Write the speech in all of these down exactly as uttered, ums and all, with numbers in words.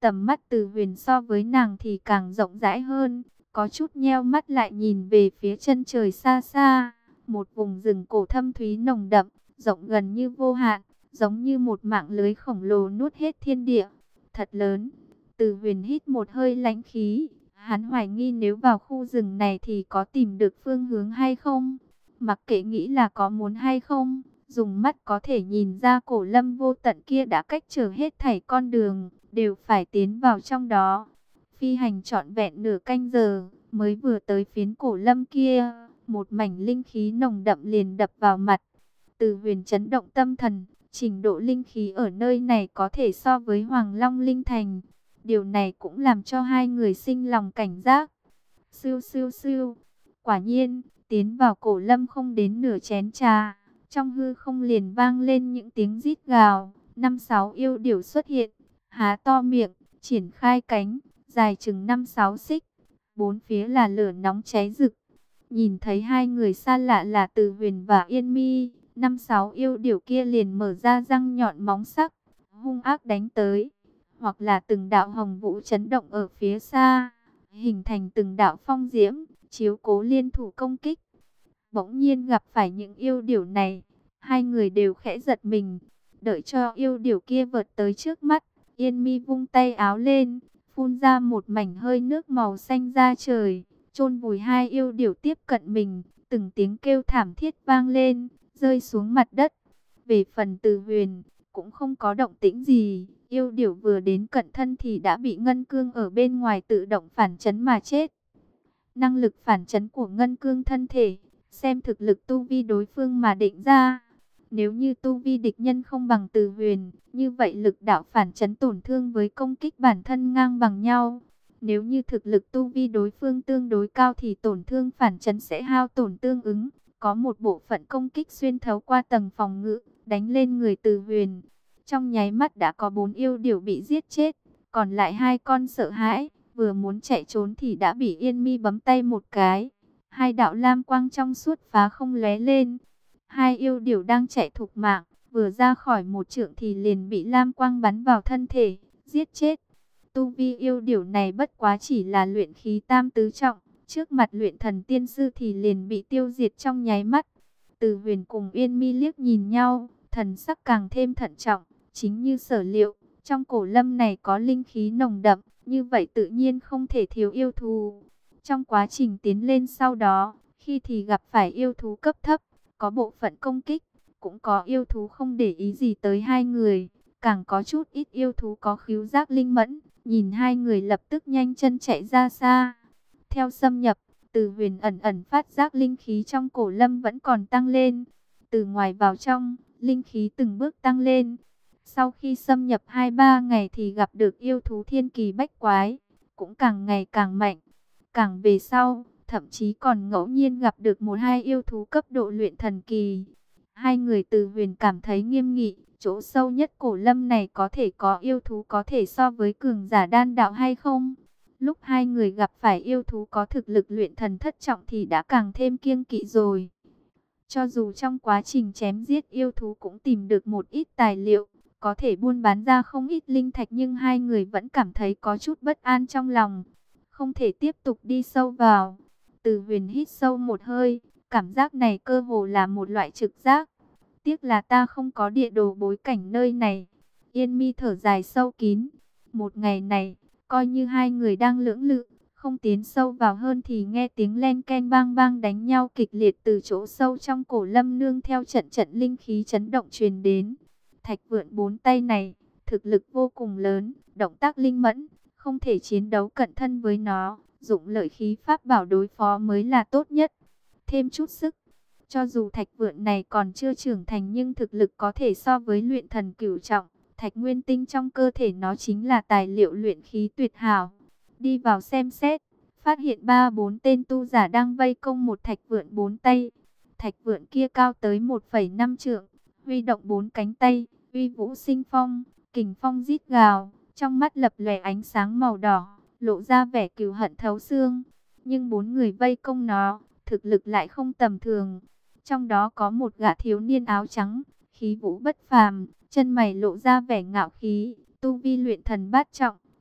tầm mắt Từ Huyền so với nàng thì càng rộng rãi hơn, có chút nheo mắt lại nhìn về phía chân trời xa xa, một vùng rừng cổ thâm thúy nồng đậm, rộng gần như vô hạn, giống như một mạng lưới khổng lồ nuốt hết thiên địa, thật lớn. Từ Huyền hít một hơi lãnh khí, hắn hoài nghi nếu vào khu rừng này thì có tìm được phương hướng hay không. Mặc kệ nghĩ là có muốn hay không, dùng mắt có thể nhìn ra cổ lâm vô tận kia đã cách trở hết thảy con đường, đều phải tiến vào trong đó. Phi hành trọn vẹn nửa canh giờ, mới vừa tới phiến cổ lâm kia, một mảnh linh khí nồng đậm liền đập vào mặt. Từ Huyền chấn động tâm thần, trình độ linh khí ở nơi này có thể so với Hoàng Long Linh Thành. Điều này cũng làm cho hai người sinh lòng cảnh giác. Siêu siêu siêu, quả nhiên, tiến vào cổ lâm không đến nửa chén trà, trong hư không liền vang lên những tiếng rít gào. Năm sáu yêu điểu xuất hiện, há to miệng, triển khai cánh, dài chừng năm sáu xích. Bốn phía là lửa nóng cháy rực. Nhìn thấy hai người xa lạ là Từ Huyền và Yên Mi, năm sáu yêu điểu kia liền mở ra răng nhọn móng sắc, hung ác đánh tới. Hoặc là từng đạo hồng vũ chấn động ở phía xa, hình thành từng đạo phong diễm, chiếu cố liên thủ công kích. Bỗng nhiên gặp phải những yêu điểu này, hai người đều khẽ giật mình. Đợi cho yêu điểu kia vượt tới trước mắt, Yên Mi vung tay áo lên, phun ra một mảnh hơi nước màu xanh ra trời, chôn vùi hai yêu điểu tiếp cận mình. Từng tiếng kêu thảm thiết vang lên, rơi xuống mặt đất. Về phần Từ Huyền, cũng không có động tĩnh gì. Yêu điểu vừa đến cận thân thì đã bị ngân cương ở bên ngoài tự động phản chấn mà chết. Năng lực phản chấn của ngân cương thân thể, xem thực lực tu vi đối phương mà định ra. Nếu như tu vi địch nhân không bằng Từ Huyền, như vậy lực đạo phản chấn tổn thương với công kích bản thân ngang bằng nhau. Nếu như thực lực tu vi đối phương tương đối cao thì tổn thương phản chấn sẽ hao tổn tương ứng. Có một bộ phận công kích xuyên thấu qua tầng phòng ngự, đánh lên người Từ Huyền. Trong nháy mắt đã có bốn yêu điểu bị giết chết, còn lại hai con sợ hãi, vừa muốn chạy trốn thì đã bị Yên Mi bấm tay một cái. Hai đạo lam quang trong suốt phá không lóe lên. Hai yêu điểu đang chạy thục mạng, vừa ra khỏi một trượng thì liền bị lam quang bắn vào thân thể, giết chết. Tu vi yêu điểu này bất quá chỉ là luyện khí tam tứ trọng, trước mặt luyện thần tiên sư thì liền bị tiêu diệt trong nháy mắt. Từ Huyền cùng Yên Mi liếc nhìn nhau, thần sắc càng thêm thận trọng. Chính như sở liệu, trong cổ lâm này có linh khí nồng đậm, như vậy tự nhiên không thể thiếu yêu thú. Trong quá trình tiến lên sau đó, khi thì gặp phải yêu thú cấp thấp, có bộ phận công kích, cũng có yêu thú không để ý gì tới hai người, càng có chút ít yêu thú có khứu giác linh mẫn, nhìn hai người lập tức nhanh chân chạy ra xa. Theo xâm nhập, Từ Huyền ẩn ẩn phát giác linh khí trong cổ lâm vẫn còn tăng lên, từ ngoài vào trong, linh khí từng bước tăng lên. Sau khi xâm nhập hai ba ngày thì gặp được yêu thú thiên kỳ bách quái, cũng càng ngày càng mạnh. Càng về sau, thậm chí còn ngẫu nhiên gặp được một hai yêu thú cấp độ luyện thần kỳ. Hai người Từ Huyền cảm thấy nghiêm nghị, chỗ sâu nhất cổ lâm này có thể có yêu thú có thể so với cường giả đan đạo hay không? Lúc hai người gặp phải yêu thú có thực lực luyện thần thất trọng thì đã càng thêm kiêng kỵ rồi. Cho dù trong quá trình chém giết yêu thú cũng tìm được một ít tài liệu, có thể buôn bán ra không ít linh thạch, nhưng hai người vẫn cảm thấy có chút bất an trong lòng, không thể tiếp tục đi sâu vào. Từ Huyền hít sâu một hơi, cảm giác này cơ hồ là một loại trực giác. Tiếc là ta không có địa đồ bối cảnh nơi này. Yên Mi thở dài sâu kín. Một ngày này, coi như hai người đang lưỡng lự, không tiến sâu vào hơn thì nghe tiếng len ken bang bang đánh nhau kịch liệt từ chỗ sâu trong cổ lâm nương theo trận trận linh khí chấn động truyền đến. Thạch Vượn bốn tay này, thực lực vô cùng lớn, động tác linh mẫn, không thể chiến đấu cận thân với nó, dụng lợi khí pháp bảo đối phó mới là tốt nhất. Thêm chút sức, cho dù Thạch Vượn này còn chưa trưởng thành nhưng thực lực có thể so với luyện thần cửu trọng, thạch nguyên tinh trong cơ thể nó chính là tài liệu luyện khí tuyệt hảo. Đi vào xem xét, phát hiện ba bốn tên tu giả đang vây công một Thạch Vượn bốn tay. Thạch Vượn kia cao tới một phẩy năm trượng, huy động bốn cánh tay, uy vũ sinh phong, kình phong rít gào, trong mắt lập lòe ánh sáng màu đỏ, lộ ra vẻ cừu hận thấu xương. Nhưng bốn người vây công nó, thực lực lại không tầm thường. Trong đó có một gã thiếu niên áo trắng, khí vũ bất phàm, chân mày lộ ra vẻ ngạo khí, tu vi luyện thần bát trọng,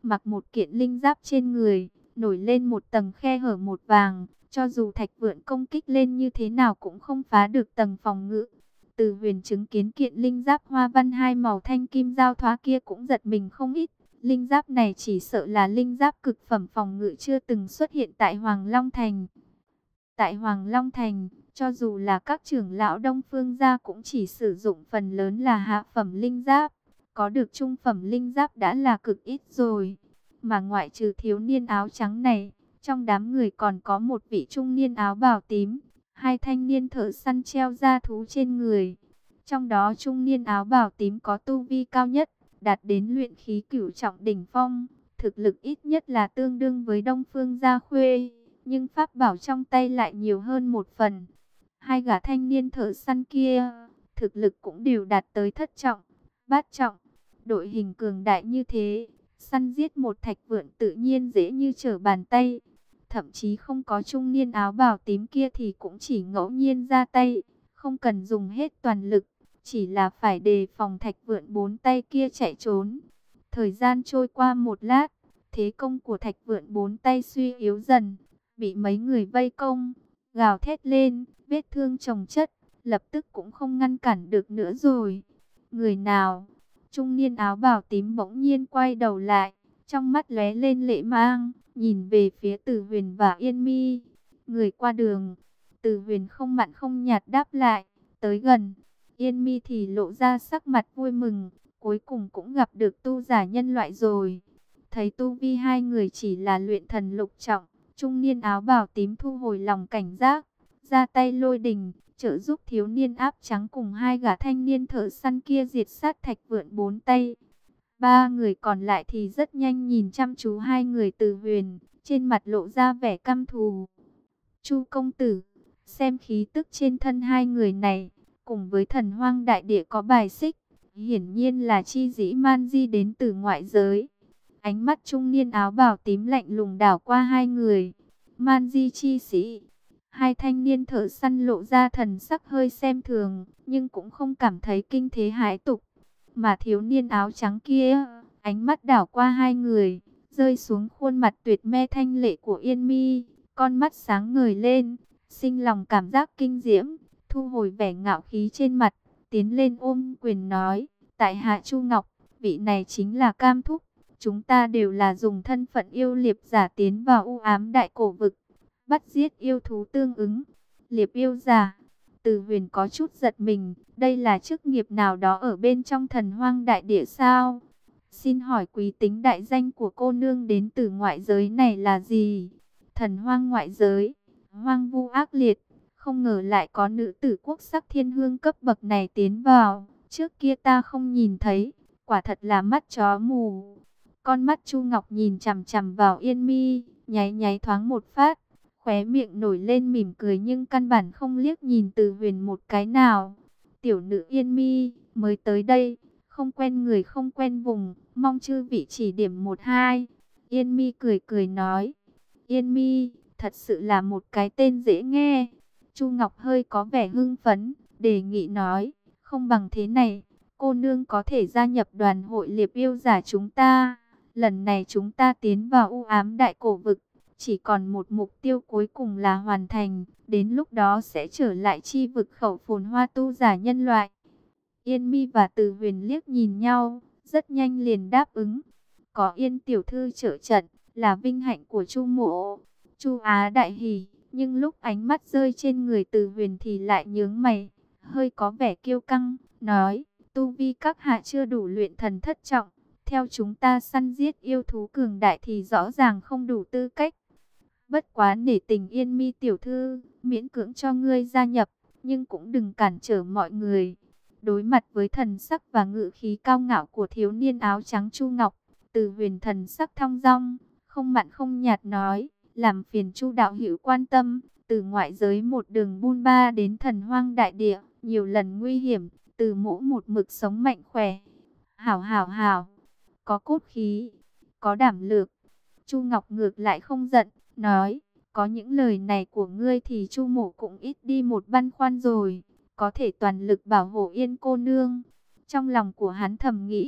mặc một kiện linh giáp trên người, nổi lên một tầng khe hở một vàng, cho dù Thạch Vượn công kích lên như thế nào cũng không phá được tầng phòng ngự. Từ Huyền chứng kiến kiện linh giáp hoa văn hai màu thanh kim giao thoa kia cũng giật mình không ít. Linh giáp này chỉ sợ là linh giáp cực phẩm phòng ngự chưa từng xuất hiện tại Hoàng Long Thành. Tại Hoàng Long Thành, cho dù là các trưởng lão Đông Phương gia cũng chỉ sử dụng phần lớn là hạ phẩm linh giáp. Có được trung phẩm linh giáp đã là cực ít rồi. Mà ngoại trừ thiếu niên áo trắng này, trong đám người còn có một vị trung niên áo bào tím, hai thanh niên thợ săn treo da thú trên người. Trong đó trung niên áo bào tím có tu vi cao nhất, đạt đến luyện khí cửu trọng đỉnh phong, thực lực ít nhất là tương đương với Đông Phương Gia Khuê, nhưng pháp bảo trong tay lại nhiều hơn một phần. Hai gã thanh niên thợ săn kia, thực lực cũng đều đạt tới thất trọng, bát trọng. Đội hình cường đại như thế, săn giết một Thạch Vượn tự nhiên dễ như trở bàn tay. Thậm chí không có trung niên áo bào tím kia thì cũng chỉ ngẫu nhiên ra tay, không cần dùng hết toàn lực, chỉ là phải đề phòng Thạch Vượn bốn tay kia chạy trốn. Thời gian trôi qua một lát, thế công của Thạch Vượn bốn tay suy yếu dần, bị mấy người vây công, gào thét lên, vết thương chồng chất, lập tức cũng không ngăn cản được nữa rồi. Người nào? Trung niên áo bào tím bỗng nhiên quay đầu lại, trong mắt lóe lên lệ mang, nhìn về phía Từ Huyền và Yên Mi. Người qua đường. Từ Huyền không mặn không nhạt đáp lại, tới gần. Yên Mi thì lộ ra sắc mặt vui mừng, cuối cùng cũng gặp được tu giả nhân loại rồi. Thấy tu vi hai người chỉ là luyện thần lục trọng, trung niên áo bào tím thu hồi lòng cảnh giác, ra tay lôi đình, trợ giúp thiếu niên áp trắng cùng hai gã thanh niên thợ săn kia diệt sát Thạch Vượn bốn tay. Ba người còn lại thì rất nhanh nhìn chăm chú hai người Từ Huyền, trên mặt lộ ra vẻ căm thù. Chu công tử, xem khí tức trên thân hai người này, cùng với Thần Hoang đại địa có bài xích, hiển nhiên là chi dĩ man di đến từ ngoại giới. Ánh mắt trung niên áo bào tím lạnh lùng đảo qua hai người. Man di chi sĩ. Hai thanh niên thợ săn lộ ra thần sắc hơi xem thường, nhưng cũng không cảm thấy kinh thế hãi tục. Mà thiếu niên áo trắng kia, ánh mắt đảo qua hai người, rơi xuống khuôn mặt tuyệt me thanh lệ của Yên Mi, con mắt sáng ngời lên, sinh lòng cảm giác kinh diễm, thu hồi vẻ ngạo khí trên mặt, tiến lên ôm quyền nói, tại hạ Chu Ngọc, vị này chính là Cam Thúc, chúng ta đều là dùng thân phận yêu liệp giả tiến vào u ám đại cổ vực, bắt giết yêu thú tương ứng. Liệp yêu giả. Từ Huyền có chút giật mình, đây là chức nghiệp nào đó ở bên trong Thần Hoang đại địa sao? Xin hỏi quý tính đại danh của cô nương đến từ ngoại giới này là gì? Thần Hoang ngoại giới, hoang vu ác liệt, không ngờ lại có nữ tử quốc sắc thiên hương cấp bậc này tiến vào, trước kia ta không nhìn thấy, quả thật là mắt chó mù. Con mắt Chu Ngọc nhìn chằm chằm vào Yên Mi, nháy nháy thoáng một phát, khóe miệng nổi lên mỉm cười nhưng căn bản không liếc nhìn Từ Huyền một cái nào. Tiểu nữ Yên Mi, mới tới đây, không quen người không quen vùng, mong chư vị chỉ điểm một hai. Yên Mi cười cười nói. Yên Mi, thật sự là một cái tên dễ nghe. Chu Ngọc hơi có vẻ hưng phấn, đề nghị nói, không bằng thế này, cô nương có thể gia nhập đoàn hội liệp yêu giả chúng ta. Lần này chúng ta tiến vào u ám đại cổ vực, chỉ còn một mục tiêu cuối cùng là hoàn thành, đến lúc đó sẽ trở lại chi vực khẩu phồn hoa tu giả nhân loại. Yên Mi và Từ Huyền liếc nhìn nhau, rất nhanh liền đáp ứng. Có Yên tiểu thư trợ trận, là vinh hạnh của Chu mộ. Chu Á đại hỉ, nhưng lúc ánh mắt rơi trên người Từ Huyền thì lại nhướng mày, hơi có vẻ kiêu căng, nói, tu vi các hạ chưa đủ luyện thần thất trọng. Theo chúng ta săn giết yêu thú cường đại thì rõ ràng không đủ tư cách. Bất quá nể tình Yên Mi tiểu thư, miễn cưỡng cho ngươi gia nhập, nhưng cũng đừng cản trở mọi người. Đối mặt với thần sắc và ngự khí cao ngạo của thiếu niên áo trắng Chu Ngọc, Từ Huyền thần sắc thong dong, không mặn không nhạt nói, làm phiền Chu đạo hữu quan tâm, từ ngoại giới một đường buôn ba đến Thần Hoang đại địa, nhiều lần nguy hiểm, từ mỗ một mực sống mạnh khỏe. Hảo hảo hảo, có cốt khí, có đảm lược. Chu Ngọc ngược lại không giận, nói, có những lời này của ngươi thì Chu mộ cũng ít đi một băn khoăn rồi, có thể toàn lực bảo hộ Yên cô nương. Trong lòng của hắn thầm nghĩ,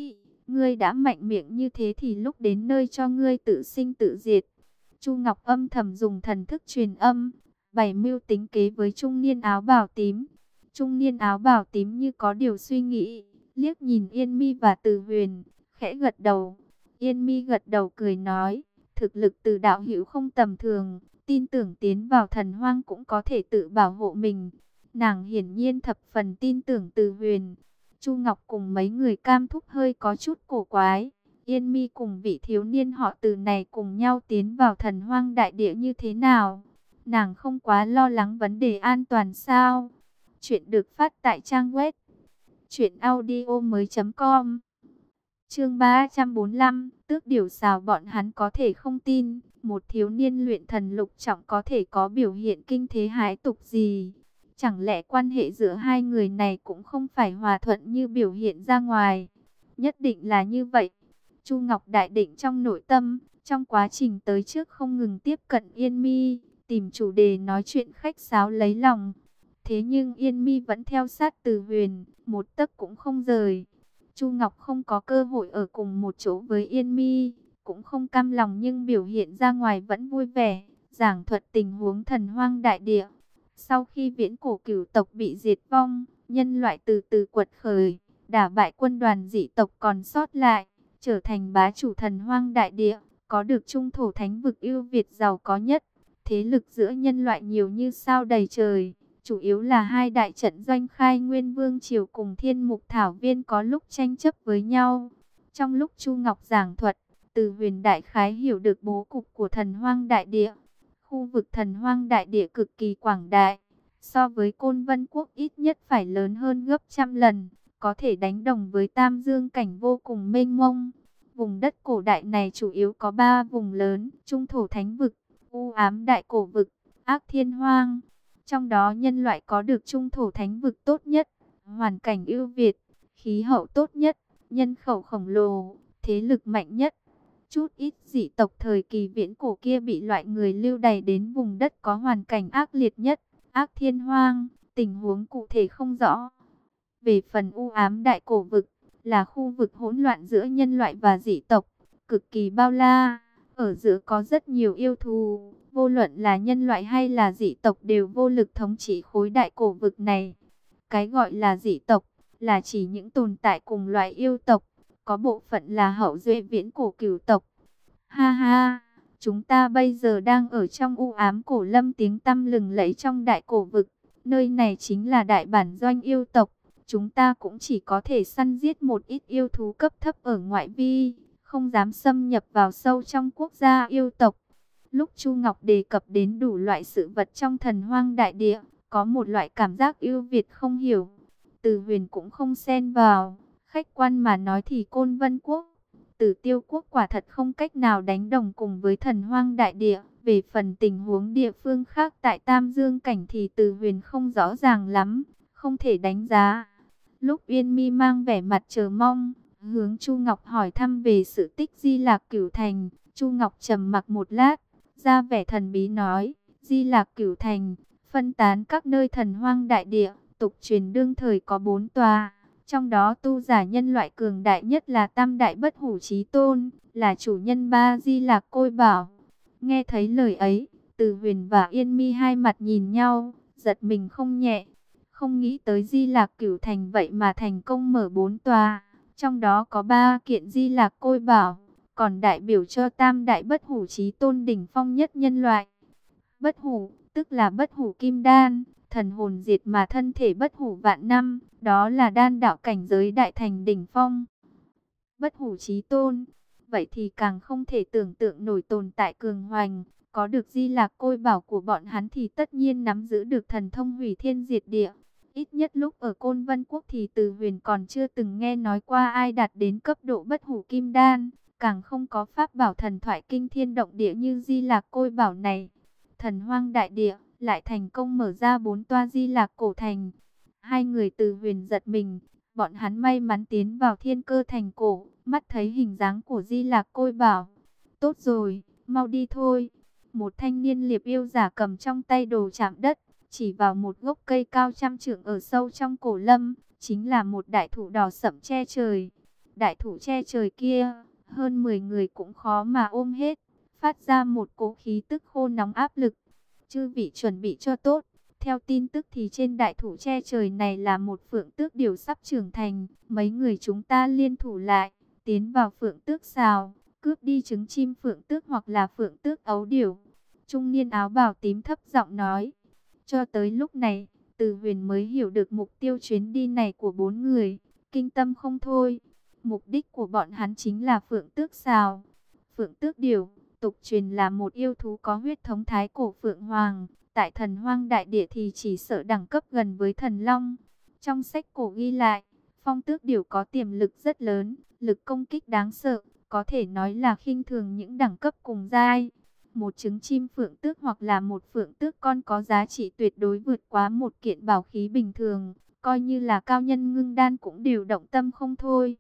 Ngươi đã mạnh miệng như thế thì lúc đến nơi cho ngươi tự sinh tự diệt. Chu Ngọc âm thầm dùng thần thức truyền âm, bày mưu tính kế với trung niên áo bào tím. Trung niên áo bào tím như có điều suy nghĩ, liếc nhìn Yên Mi và Từ Huyền, khẽ gật đầu. Yên Mi gật đầu cười nói, thực lực Từ đạo hữu không tầm thường, tin tưởng tiến vào thần hoang cũng có thể tự bảo hộ mình. Nàng hiển nhiên thập phần tin tưởng Từ Huyền. Chu Ngọc cùng mấy người Cam Thúc hơi có chút cổ quái. Yên Mi cùng vị thiếu niên họ Từ này cùng nhau tiến vào thần hoang đại địa như thế nào? Nàng không quá lo lắng vấn đề an toàn sao? Chuyện được phát tại trang web truyện audio mới.com. Chương ba trăm bốn mươi lăm, Tước Điểu Xào. Bọn hắn có thể không tin, một thiếu niên luyện thần lục trọng có thể có biểu hiện kinh thế hãi tục gì? Chẳng lẽ quan hệ giữa hai người này cũng không phải hòa thuận như biểu hiện ra ngoài? Nhất định là như vậy. Chu Ngọc đại định trong nội tâm, trong quá trình tới trước không ngừng tiếp cận Yên Mi, tìm chủ đề nói chuyện khách sáo lấy lòng. Thế nhưng Yên Mi vẫn theo sát Từ Huyền, một tấc cũng không rời. Chu Ngọc không có cơ hội ở cùng một chỗ với Yên Mi, cũng không cam lòng nhưng biểu hiện ra ngoài vẫn vui vẻ, giảng thuật tình huống thần hoang đại địa. Sau khi viễn cổ cửu tộc bị diệt vong, nhân loại từ từ quật khởi, đả bại quân đoàn dị tộc còn sót lại, trở thành bá chủ thần hoang đại địa, có được trung thổ thánh vực ưu việt giàu có nhất. Thế lực giữa nhân loại nhiều như sao đầy trời, chủ yếu là hai đại trận doanh Khai Nguyên Vương Triều cùng Thiên Mục Thảo Viên có lúc tranh chấp với nhau. Trong lúc Chu Ngọc giảng thuật, Từ Huyền đại khái hiểu được bố cục của thần hoang đại địa. Khu vực thần hoang đại địa cực kỳ quảng đại, so với Côn Vân Quốc ít nhất phải lớn hơn gấp trăm lần, có thể đánh đồng với Tam Dương cảnh vô cùng mênh mông. Vùng đất cổ đại này chủ yếu có ba vùng lớn: Trung thổ thánh vực, U ám đại cổ vực, Ác Thiên Hoang. Trong đó nhân loại có được Trung thổ thánh vực tốt nhất, hoàn cảnh ưu việt, khí hậu tốt nhất, nhân khẩu khổng lồ, thế lực mạnh nhất. Chút ít dị tộc thời kỳ viễn cổ kia bị loại người lưu đày đến vùng đất có hoàn cảnh ác liệt nhất, Ác Thiên Hoang, tình huống cụ thể không rõ. Về phần U ám đại cổ vực, là khu vực hỗn loạn giữa nhân loại và dị tộc, cực kỳ bao la, ở giữa có rất nhiều yêu thú, vô luận là nhân loại hay là dị tộc đều vô lực thống trị khối đại cổ vực này. Cái gọi là dị tộc, là chỉ những tồn tại cùng loại yêu tộc, có bộ phận là hậu duệ viễn cổ cửu tộc. Ha ha, chúng ta bây giờ đang ở trong u ám cổ lâm tiếng tăm lừng lẫy trong đại cổ vực, nơi này chính là đại bản doanh yêu tộc. Chúng ta cũng chỉ có thể săn giết một ít yêu thú cấp thấp ở ngoại vi, không dám xâm nhập vào sâu trong quốc gia yêu tộc. Lúc Chu Ngọc đề cập đến đủ loại sự vật trong thần hoang đại địa, có một loại cảm giác ưu việt không hiểu. Từ Huyền cũng không xen vào, khách quan mà nói thì Côn Vân Quốc, Tử Tiêu Quốc quả thật không cách nào đánh đồng cùng với thần hoang đại địa. Về phần tình huống địa phương khác tại Tam Dương Cảnh thì Từ Huyền không rõ ràng lắm, không thể đánh giá. Lúc Yên Mi mang vẻ mặt chờ mong, hướng Chu Ngọc hỏi thăm về sự tích Di Lạc Cửu Thành, Chu Ngọc trầm mặc một lát, ra vẻ thần bí nói, Di Lạc Cửu Thành, phân tán các nơi thần hoang đại địa, tục truyền đương thời có bốn tòa, trong đó tu giả nhân loại cường đại nhất là Tam Đại Bất Hủ Chí Tôn, là chủ nhân ba Di Lạc Côi Bảo. Nghe thấy lời ấy, Từ Huyền và Yên Mi hai mặt nhìn nhau, giật mình không nhẹ. Không nghĩ tới Di Lạc Cửu Thành vậy mà thành công mở bốn tòa, trong đó có ba kiện Di Lạc Côi Bảo, còn đại biểu cho Tam Đại Bất Hủ Chí Tôn đỉnh phong nhất nhân loại. Bất hủ, tức là bất hủ kim đan, thần hồn diệt mà thân thể bất hủ vạn năm, đó là đan đạo cảnh giới đại thành đỉnh phong. Bất hủ chí tôn, vậy thì càng không thể tưởng tượng nổi tồn tại cường hoành. Có được Di Lạc Côi Bảo của bọn hắn thì tất nhiên nắm giữ được thần thông hủy thiên diệt địa. Ít nhất lúc ở Côn Vân Quốc thì Từ Huyền còn chưa từng nghe nói qua ai đạt đến cấp độ bất hủ kim đan, càng không có pháp bảo thần thoại kinh thiên động địa như Di Lạc Côi Bảo này. Thần hoang đại địa lại thành công mở ra bốn toa Di Lạc cổ thành. Hai người Từ Huyền giật mình, bọn hắn may mắn tiến vào Thiên Cơ thành cổ, mắt thấy hình dáng của Di Lạc Côi Bảo. Tốt rồi, mau đi thôi. Một thanh niên liệp yêu giả cầm trong tay đồ chạm đất, chỉ vào một gốc cây cao trăm trượng ở sâu trong cổ lâm, chính là một đại thụ đỏ sẫm che trời. đại thủ che trời kia, hơn mười người cũng khó mà ôm hết, phát ra một cỗ khí tức khô nóng áp lực. Chư vị chuẩn bị cho tốt. Theo tin tức thì trên đại thủ che trời này là một phượng tước điểu sắp trưởng thành. Mấy người chúng ta liên thủ lại, tiến vào phượng tước xào, cướp đi trứng chim phượng tước hoặc là phượng tước ấu điểu. Trung niên áo bào tím thấp giọng nói. Cho tới lúc này, Từ Huyền mới hiểu được mục tiêu chuyến đi này của bốn người. Kinh tâm không thôi. Mục đích của bọn hắn chính là phượng tước xào. Phượng tước điểu, tục truyền là một yêu thú có huyết thống thái cổ phượng hoàng. Tại thần hoang đại địa thì chỉ sợ đẳng cấp gần với thần long. Trong sách cổ ghi lại, phong tước điểu có tiềm lực rất lớn, lực công kích đáng sợ, có thể nói là khinh thường những đẳng cấp cùng giai. Một trứng chim phượng tước hoặc là một phượng tước con có giá trị tuyệt đối vượt quá một kiện bảo khí bình thường, coi như là cao nhân ngưng đan cũng đều động tâm không thôi.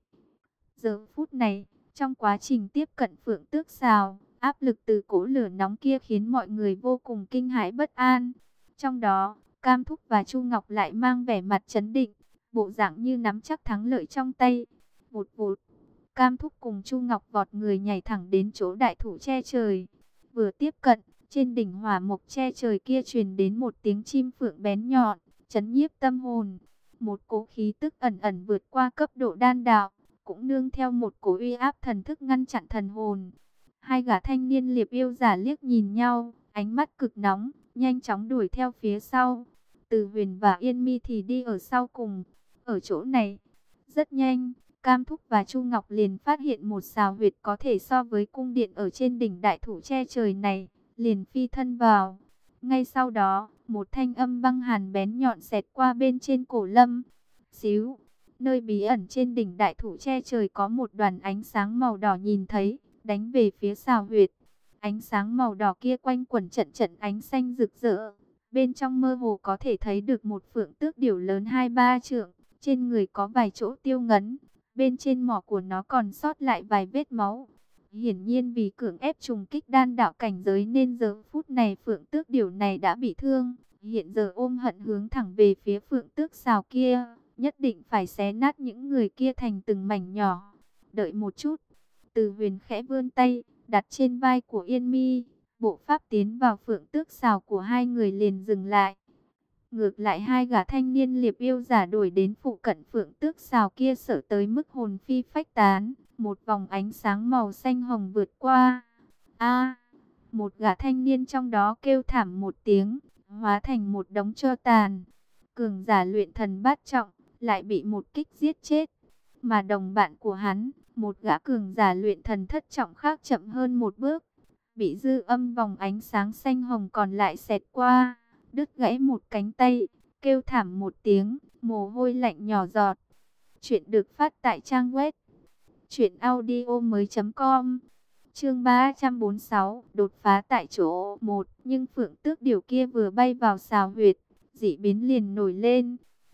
Giờ phút này, trong quá trình tiếp cận phượng tước xào, áp lực từ cỗ lửa nóng kia khiến mọi người vô cùng kinh hãi bất an. Trong đó, Cam Thúc và Chu Ngọc lại mang vẻ mặt trấn định, bộ dạng như nắm chắc thắng lợi trong tay. Vụt vụt, Cam Thúc cùng Chu Ngọc vọt người nhảy thẳng đến chỗ đại thủ che trời. Vừa tiếp cận, trên đỉnh hỏa mộc che trời kia truyền đến một tiếng chim phượng bén nhọn, chấn nhiếp tâm hồn. Một cỗ khí tức ẩn ẩn vượt qua cấp độ đan đạo, cũng nương theo một cỗ uy áp thần thức ngăn chặn thần hồn. Hai gã thanh niên liệp yêu giả liếc nhìn nhau, ánh mắt cực nóng, nhanh chóng đuổi theo phía sau. Từ Huyền và Yên Mi thì đi ở sau cùng. Ở chỗ này, rất nhanh, Cam Thúc và Chu Ngọc liền phát hiện một xào huyệt có thể so với cung điện ở trên đỉnh đại thủ che trời này, liền phi thân vào. Ngay sau đó, một thanh âm băng hàn bén nhọn xẹt qua bên trên cổ Lâm. Xíu, nơi bí ẩn trên đỉnh đại thủ che trời có một đoàn ánh sáng màu đỏ nhìn thấy, đánh về phía xào huyệt. Ánh sáng màu đỏ kia quanh quẩn trận trận ánh xanh rực rỡ. Bên trong mơ hồ có thể thấy được một phượng tước điểu lớn hai ba trượng, trên người có vài chỗ tiêu ngấn. Bên trên mỏ của nó còn sót lại vài vết máu. Hiển nhiên vì cưỡng ép trùng kích đan đạo cảnh giới nên giờ phút này phượng tước điểu này đã bị thương. Hiện giờ ôm hận hướng thẳng về phía phượng tước xào kia. Nhất định phải xé nát những người kia thành từng mảnh nhỏ. Đợi một chút. Từ Huyền khẽ vươn tay, đặt trên vai của Yên Mi. Bộ pháp tiến vào phượng tước xào của hai người liền dừng lại. Ngược lại hai gã thanh niên liệp yêu giả đuổi đến phụ cận phượng tước xào kia sợ tới mức hồn phi phách tán. Một vòng ánh sáng màu xanh hồng vượt qua. A, một gã thanh niên trong đó kêu thảm một tiếng, hóa thành một đống tro tàn. Cường giả luyện thần bát trọng, lại bị một kích giết chết. Mà đồng bạn của hắn, một gã cường giả luyện thần thất trọng khác chậm hơn một bước, bị dư âm vòng ánh sáng xanh hồng còn lại xẹt qua, đứt gãy một cánh tay, kêu thảm một tiếng, mồ hôi lạnh nhỏ giọt. Chuyện được phát tại trang web truyện audio mới.com. Chương ba trăm bốn mươi sáu, đột phá tại chỗ một. Nhưng phượng tước điều kia vừa bay vào xào huyệt, dị biến liền nổi lên.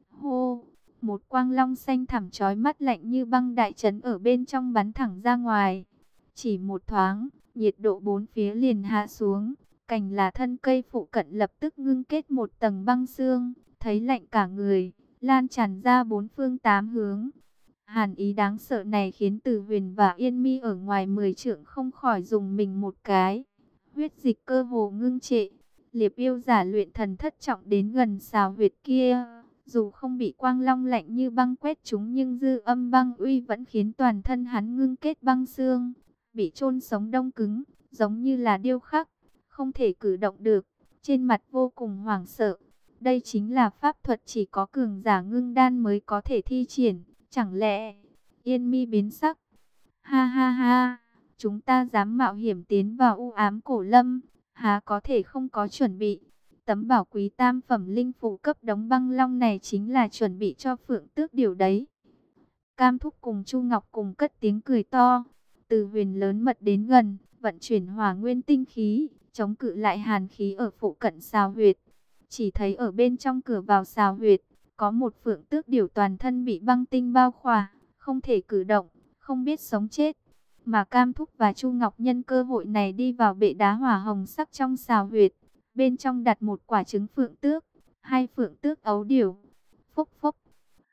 Hô, một quang long xanh thẳm chói mắt lạnh như băng đại trấn ở bên trong bắn thẳng ra ngoài. Chỉ một thoáng, nhiệt độ bốn phía liền hạ xuống, cành là thân cây phụ cận lập tức ngưng kết một tầng băng xương, thấy lạnh cả người, lan tràn ra bốn phương tám hướng. Hàn ý đáng sợ này khiến Từ Huyền và Yên Mi ở ngoài mười trượng không khỏi dùng mình một cái. Huyết dịch cơ hồ ngưng trệ. Liệp yêu giả luyện thần thất trọng đến gần xào huyệt kia, dù không bị quang long lạnh như băng quét chúng nhưng dư âm băng uy vẫn khiến toàn thân hắn ngưng kết băng xương, bị chôn sống đông cứng, giống như là điêu khắc, không thể cử động được, trên mặt vô cùng hoảng sợ. Đây chính là pháp thuật chỉ có cường giả ngưng đan mới có thể thi triển. Chẳng lẽ, Yên Mi biến sắc. Ha ha ha, chúng ta dám mạo hiểm tiến vào u ám cổ lâm, há có thể không có chuẩn bị. Tấm bảo quý tam phẩm linh phù cấp đống băng long này chính là chuẩn bị cho phượng tước điều đấy. Cam Thúc cùng Chu Ngọc cùng cất tiếng cười to. Từ Huyền lớn mật đến gần, vận chuyển hỏa nguyên tinh khí, chống cự lại hàn khí ở phụ cận xào huyệt. Chỉ thấy ở bên trong cửa vào xào huyệt, có một phượng tước điểu toàn thân bị băng tinh bao khỏa, không thể cử động, không biết sống chết. Mà Cam Thúc và Chu Ngọc nhân cơ hội này đi vào bệ đá hỏa hồng sắc trong xào huyệt. Bên trong đặt một quả trứng phượng tước, hai phượng tước ấu điểu. Phốc phốc,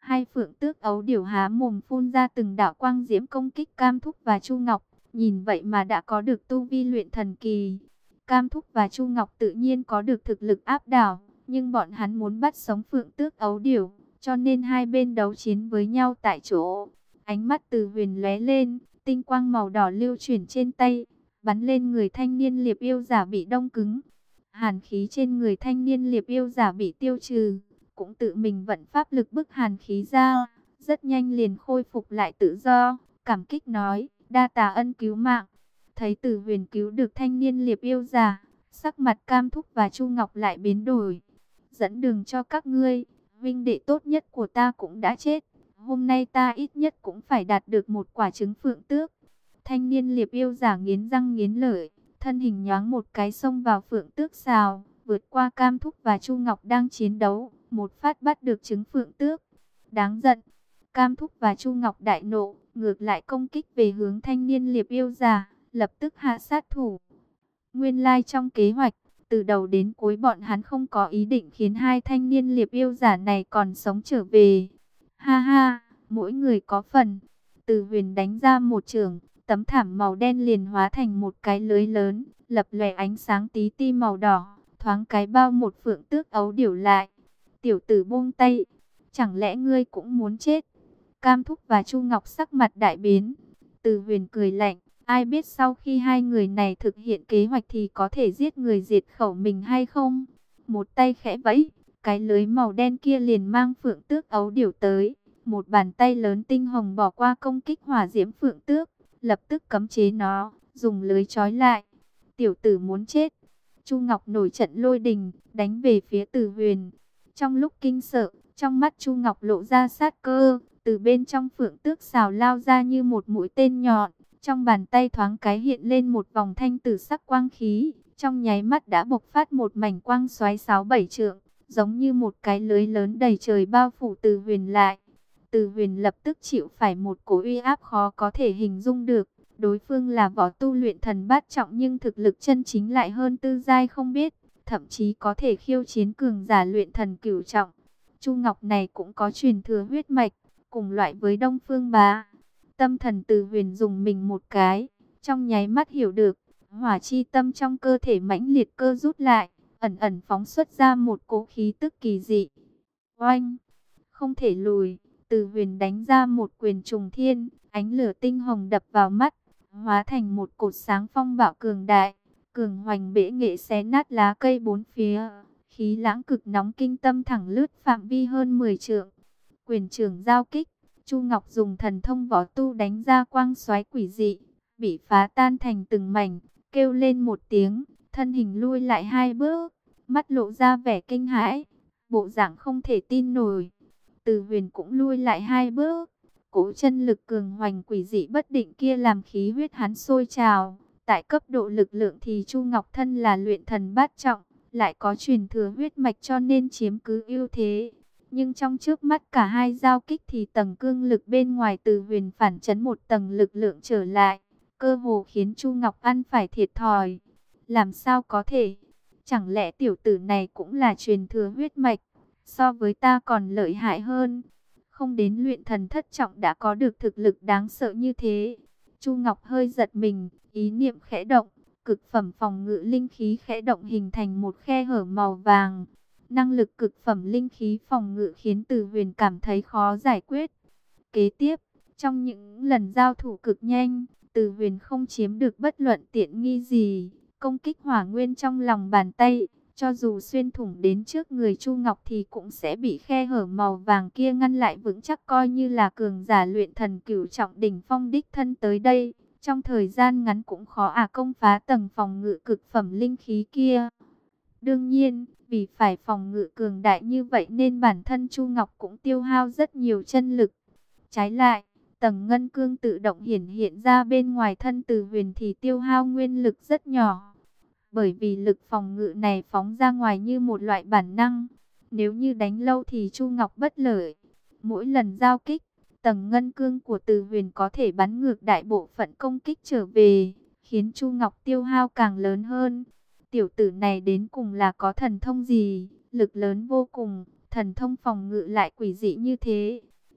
Hai phượng tước ấu điểu há mồm phun ra từng đạo quang diễm công kích Cam Thúc và Chu Ngọc. Nhìn vậy mà đã có được tu vi luyện thần kỳ. Cam Thúc và Chu Ngọc tự nhiên có được thực lực áp đảo, nhưng bọn hắn muốn bắt sống phượng tước ấu điểu, cho nên hai bên đấu chiến với nhau tại chỗ. Ánh mắt Từ Huyền lóe lên, tinh quang màu đỏ lưu chuyển trên tay, bắn lên người thanh niên liệp yêu giả bị đông cứng. Hàn khí trên người thanh niên liệp yêu giả bị tiêu trừ, cũng tự mình vận pháp lực bức hàn khí ra, rất nhanh liền khôi phục lại tự do, cảm kích nói, đa tạ ân cứu mạng. Thấy Từ Huyền cứu được thanh niên liệp yêu giả, sắc mặt Cam Thúc và Chu Ngọc lại biến đổi. Dẫn đường cho các ngươi, huynh đệ tốt nhất của ta cũng đã chết, hôm nay ta ít nhất cũng phải đạt được một quả trứng phượng tước. Thanh niên liệp yêu giả nghiến răng nghiến lợi, thân hình nhoáng một cái xông vào phượng tước xào, vượt qua Cam Thúc và Chu Ngọc đang chiến đấu, một phát bắt được trứng phượng tước. Đáng giận, Cam Thúc và Chu Ngọc đại nộ, ngược lại công kích về hướng thanh niên liệp yêu giả, lập tức hạ sát thủ. Nguyên lai trong kế hoạch, từ đầu đến cuối bọn hắn không có ý định khiến hai thanh niên liệp yêu giả này còn sống trở về. Ha ha, mỗi người có phần. Từ Huyền đánh ra một chưởng, tấm thảm màu đen liền hóa thành một cái lưới lớn, lập lòe ánh sáng tí ti màu đỏ, thoáng cái bao một phượng tước ấu điểu lại. Tiểu tử buông tay, chẳng lẽ ngươi cũng muốn chết? Cam Thúc và Chu Ngọc sắc mặt đại biến. Từ Huyền cười lạnh, ai biết sau khi hai người này thực hiện kế hoạch thì có thể giết người diệt khẩu mình hay không? Một tay khẽ vẫy, cái lưới màu đen kia liền mang phượng tước ấu điểu tới. Một bàn tay lớn tinh hồng bỏ qua công kích hỏa diễm phượng tước, lập tức cấm chế nó, dùng lưới trói lại. Tiểu tử muốn chết. Chu Ngọc nổi trận lôi đình, đánh về phía Từ Huyền. Trong lúc kinh sợ, trong mắt Chu Ngọc lộ ra sát cơ, từ bên trong phượng tước xào lao ra như một mũi tên nhọn. Trong bàn tay thoáng cái hiện lên một vòng thanh tử sắc quang khí, trong nháy mắt đã bộc phát một mảnh quang xoáy sáu bảy trượng, giống như một cái lưới lớn đầy trời bao phủ Từ Huyền lại. Từ Huyền lập tức chịu phải một cỗ uy áp khó có thể hình dung được. Đối phương là võ tu luyện thần bát trọng nhưng thực lực chân chính lại hơn tư giai không biết, thậm chí có thể khiêu chiến cường giả luyện thần cửu trọng. Chu Ngọc này cũng có truyền thừa huyết mạch, cùng loại với Đông Phương Bá. Tâm thần Từ Huyền dùng mình một cái, trong nháy mắt hiểu được, hỏa chi tâm trong cơ thể mãnh liệt cơ rút lại, ẩn ẩn phóng xuất ra một cỗ khí tức kỳ dị. Oanh, không thể lùi, Từ Huyền đánh ra một quyền trùng thiên, ánh lửa tinh hồng đập vào mắt, hóa thành một cột sáng phong bạo cường đại, cường hoành bể nghệ xé nát lá cây bốn phía, khí lãng cực nóng kinh tâm thẳng lướt phạm vi hơn mười trượng. Quyền trưởng giao kích, Chu Ngọc dùng thần thông võ tu đánh ra quang xoáy quỷ dị, bị phá tan thành từng mảnh, kêu lên một tiếng, thân hình lui lại hai bước, mắt lộ ra vẻ kinh hãi, bộ dạng không thể tin nổi. Từ Huyền cũng lui lại hai bước, cỗ chân lực cường hoành quỷ dị bất định kia làm khí huyết hắn sôi trào. Tại cấp độ lực lượng thì Chu Ngọc thân là luyện thần bát trọng, lại có truyền thừa huyết mạch cho nên chiếm cứ ưu thế. Nhưng trong trước mắt cả hai giao kích thì tầng cương lực bên ngoài Từ Huyền phản chấn một tầng lực lượng trở lại, cơ hồ khiến Chu Ngọc ăn phải thiệt thòi. Làm sao có thể? Chẳng lẽ tiểu tử này cũng là truyền thừa huyết mạch, so với ta còn lợi hại hơn? Không đến luyện thần thất trọng đã có được thực lực đáng sợ như thế. Chu Ngọc hơi giật mình, ý niệm khẽ động, cực phẩm phòng ngự linh khí khẽ động hình thành một khe hở màu vàng. Năng lực cực phẩm linh khí phòng ngự khiến Từ Huyền cảm thấy khó giải quyết. Kế tiếp, trong những lần giao thủ cực nhanh, Từ Huyền không chiếm được bất luận tiện nghi gì. Công kích hỏa nguyên trong lòng bàn tay, cho dù xuyên thủng đến trước người Chu Ngọc thì cũng sẽ bị khe hở màu vàng kia ngăn lại vững chắc, coi như là cường giả luyện thần cửu trọng đỉnh phong đích thân tới đây. Trong thời gian ngắn cũng khó à công phá tầng phòng ngự cực phẩm linh khí kia. Đương nhiên, vì phải phòng ngự cường đại như vậy nên bản thân Chu Ngọc cũng tiêu hao rất nhiều chân lực. Trái lại, tầng ngân cương tự động hiển hiện ra bên ngoài thân Từ Huyền thì tiêu hao nguyên lực rất nhỏ. Bởi vì lực phòng ngự này phóng ra ngoài như một loại bản năng. Nếu như đánh lâu thì Chu Ngọc bất lợi. Mỗi lần giao kích, tầng ngân cương của Từ Huyền có thể bắn ngược đại bộ phận công kích trở về, khiến Chu Ngọc tiêu hao càng lớn hơn. Tiểu tử này đến cùng là có thần thông gì, lực lớn vô cùng, thần thông phòng ngự lại quỷ dị như thế.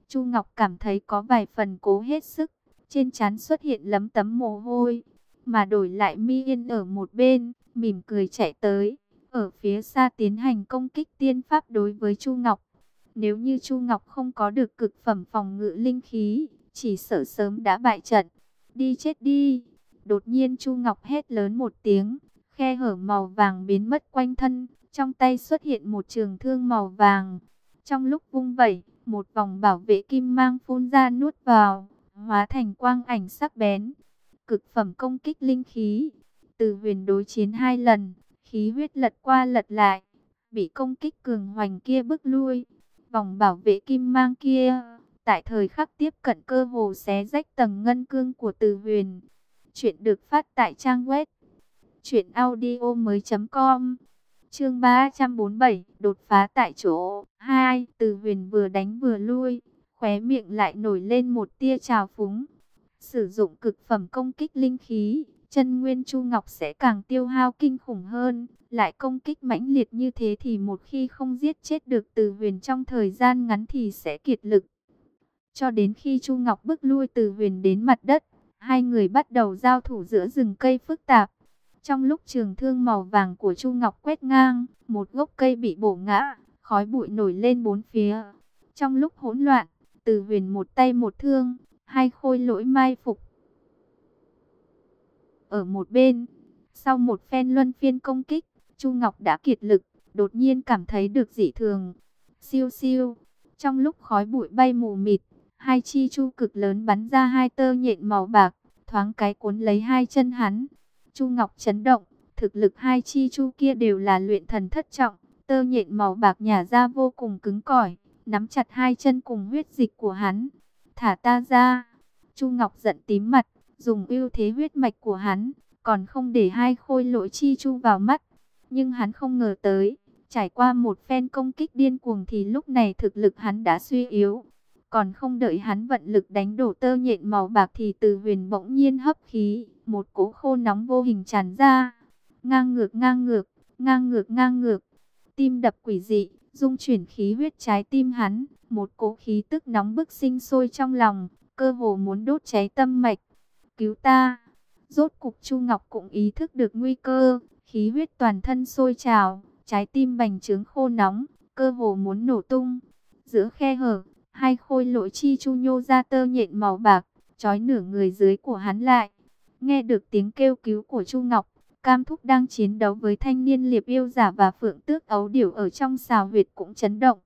Chu Ngọc cảm thấy có vài phần cố hết sức, trên trán xuất hiện lấm tấm mồ hôi, mà đổi lại Mi Yên ở một bên, mỉm cười chạy tới, ở phía xa tiến hành công kích tiên pháp đối với Chu Ngọc. Nếu như Chu Ngọc không có được cực phẩm phòng ngự linh khí, chỉ sợ sớm đã bại trận. Đi chết đi! Đột nhiên Chu Ngọc hét lớn một tiếng, khe hở màu vàng biến mất quanh thân, trong tay xuất hiện một trường thương màu vàng. Trong lúc vung vẩy, một vòng bảo vệ kim mang phun ra nuốt vào, hóa thành quang ảnh sắc bén. Cực phẩm công kích linh khí. Từ Huyền đối chiến hai lần, khí huyết lật qua lật lại, bị công kích cường hoành kia bức lui. Vòng bảo vệ kim mang kia, tại thời khắc tiếp cận cơ hồ xé rách tầng ngân cương của Từ Huyền. Chuyện được phát tại trang web truyện audio mới chấm com. Chương ba trăm bốn mươi bảy, đột phá tại chỗ. hai. Từ Huyền vừa đánh vừa lui, khóe miệng lại nổi lên một tia trào phúng. Sử dụng cực phẩm công kích linh khí, chân nguyên Chu Ngọc sẽ càng tiêu hao kinh khủng hơn. Lại công kích mãnh liệt như thế thì một khi không giết chết được Từ Huyền trong thời gian ngắn thì sẽ kiệt lực. Cho đến khi Chu Ngọc bước lui Từ Huyền đến mặt đất, hai người bắt đầu giao thủ giữa rừng cây phức tạp. Trong lúc trường thương màu vàng của Chu Ngọc quét ngang, một gốc cây bị bổ ngã, khói bụi nổi lên bốn phía. Trong lúc hỗn loạn, Từ Huyền một tay một thương, hai khôi lỗi mai phục ở một bên. Sau một phen luân phiên công kích, Chu Ngọc đã kiệt lực, đột nhiên cảm thấy được dị thường. Siêu siêu, trong lúc khói bụi bay mù mịt, hai chi chu cực lớn bắn ra hai tơ nhện màu bạc, thoáng cái cuốn lấy hai chân hắn. Chu Ngọc chấn động, thực lực hai chi chu kia đều là luyện thần thất trọng, tơ nhện màu bạc nhả ra vô cùng cứng cỏi, nắm chặt hai chân cùng huyết dịch của hắn. Thả ta ra! Chu Ngọc giận tím mặt, dùng ưu thế huyết mạch của hắn, còn không để hai khôi lỗi chi chu vào mắt. Nhưng hắn không ngờ tới, trải qua một phen công kích điên cuồng thì lúc này thực lực hắn đã suy yếu. Còn không đợi hắn vận lực đánh đổ tơ nhện màu bạc thì Từ Huyền bỗng nhiên hấp khí, một cỗ khô nóng vô hình tràn ra. Ngang ngược ngang ngược, ngang ngược ngang ngược. Tim đập quỷ dị, dung chuyển khí huyết trái tim hắn, một cỗ khí tức nóng bức sinh sôi trong lòng, cơ hồ muốn đốt cháy tâm mạch. Cứu ta! Rốt cục Chu Ngọc cũng ý thức được nguy cơ, khí huyết toàn thân sôi trào, trái tim bành trướng khô nóng, cơ hồ muốn nổ tung. Giữa khe hở, hai khôi lỗi chi chu nhô ra tơ nhện màu bạc, trói nửa người dưới của hắn lại. Nghe được tiếng kêu cứu của Chu Ngọc, Cam Thúc đang chiến đấu với thanh niên liệp yêu giả và phượng tước ấu điểu ở trong xào huyệt cũng chấn động.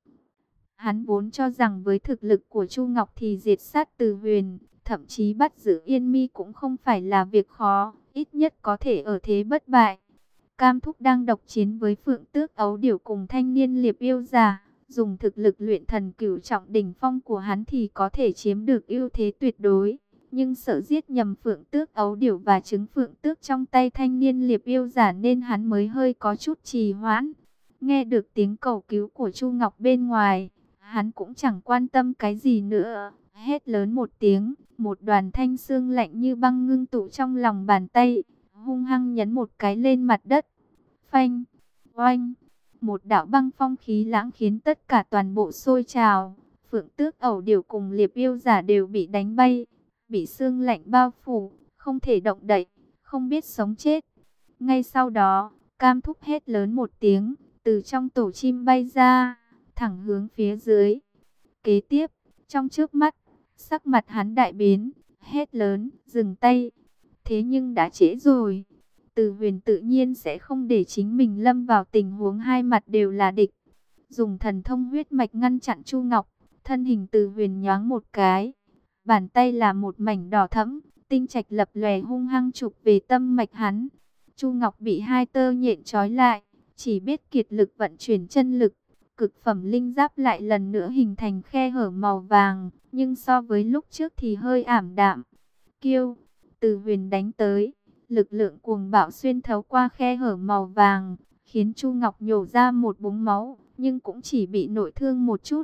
Hắn vốn cho rằng với thực lực của Chu Ngọc thì diệt sát Từ Huyền, thậm chí bắt giữ Yên Mi cũng không phải là việc khó, ít nhất có thể ở thế bất bại. Cam Thúc đang độc chiến với phượng tước ấu điểu cùng thanh niên liệp yêu giả, dùng thực lực luyện thần cửu trọng đỉnh phong của hắn thì có thể chiếm được ưu thế tuyệt đối. Nhưng sợ giết nhầm phượng tước ấu điểu và trứng phượng tước trong tay thanh niên liệp yêu giả nên hắn mới hơi có chút trì hoãn. Nghe được tiếng cầu cứu của Chu Ngọc bên ngoài, hắn cũng chẳng quan tâm cái gì nữa. Hét lớn một tiếng, một đoàn thanh xương lạnh như băng ngưng tụ trong lòng bàn tay, hung hăng nhấn một cái lên mặt đất. Phanh, oanh, một đạo băng phong khí lãng khiến tất cả toàn bộ sôi trào. Phượng tước ẩu điểu cùng liệp yêu giả đều bị đánh bay, bị xương lạnh bao phủ, không thể động đậy, không biết sống chết. Ngay sau đó, Cam Thúc hét lớn một tiếng, từ trong tổ chim bay ra, thẳng hướng phía dưới. Kế tiếp, trong trước mắt, sắc mặt hắn đại biến, hét lớn, dừng tay. Thế nhưng đã trễ rồi. Từ Huyền tự nhiên sẽ không để chính mình lâm vào tình huống hai mặt đều là địch. Dùng thần thông huyết mạch ngăn chặn Chu Ngọc, thân hình Từ Huyền nhoáng một cái. Bàn tay là một mảnh đỏ thẫm, tinh trạch lập lòe hung hăng chụp về tâm mạch hắn. Chu Ngọc bị hai tơ nhện trói lại, chỉ biết kiệt lực vận chuyển chân lực. Cực phẩm linh giáp lại lần nữa hình thành khe hở màu vàng, nhưng so với lúc trước thì hơi ảm đạm. Kiêu, Từ Huyền đánh tới, lực lượng cuồng bạo xuyên thấu qua khe hở màu vàng, khiến Chu Ngọc nhổ ra một búng máu, nhưng cũng chỉ bị nội thương một chút.